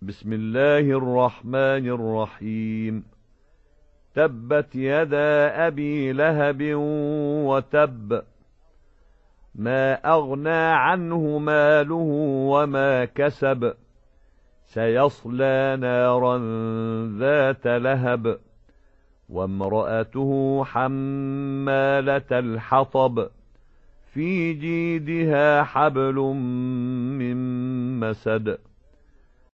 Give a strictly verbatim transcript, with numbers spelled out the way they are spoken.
بسم الله الرحمن الرحيم. تبت يدا أبي لهب وتب، ما أغنى عنه ماله وما كسب، سيصلى نارا ذات لهب، وامرأته حمالة الحطب، في جيدها حبل من مسد.